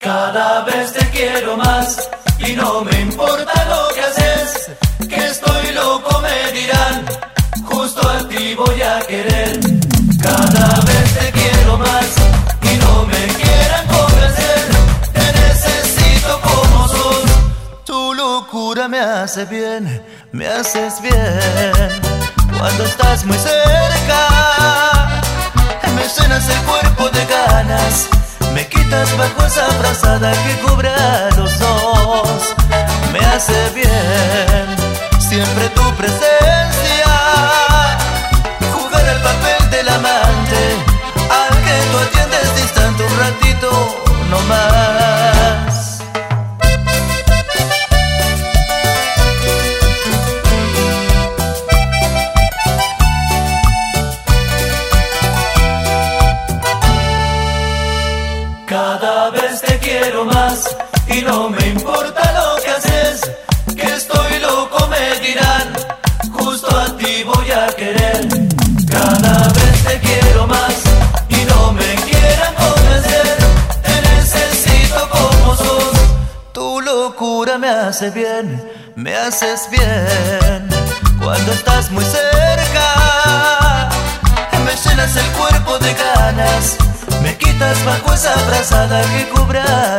Cada vez te quiero más y no me importa lo que haces, que estoy loco me dirán, justo a ti voy a querer. Cada vez te quiero más y no me quieran convencer, te necesito como sos. Tu locura me hace bien, me haces bien. Cuando estás muy cerca, me llenas el cuerpo de ganas, me quitas bajo esa frazada que cubre a los dos. Me hace bien siempre tu presencia, jugar el papel del amante al que tú atiendes distante un ratito no más. Cada vez te quiero más y no me importa lo que haces, que estoy loco me dirán, justo a ti voy a querer. Cada vez te quiero más y no me quieran convencer, te necesito como sos. Tu locura me hace bien, me haces bien. Cuando estás muy cerca, me llenas el cuerpo de ganas, me quitas bajo esa frazada que cubra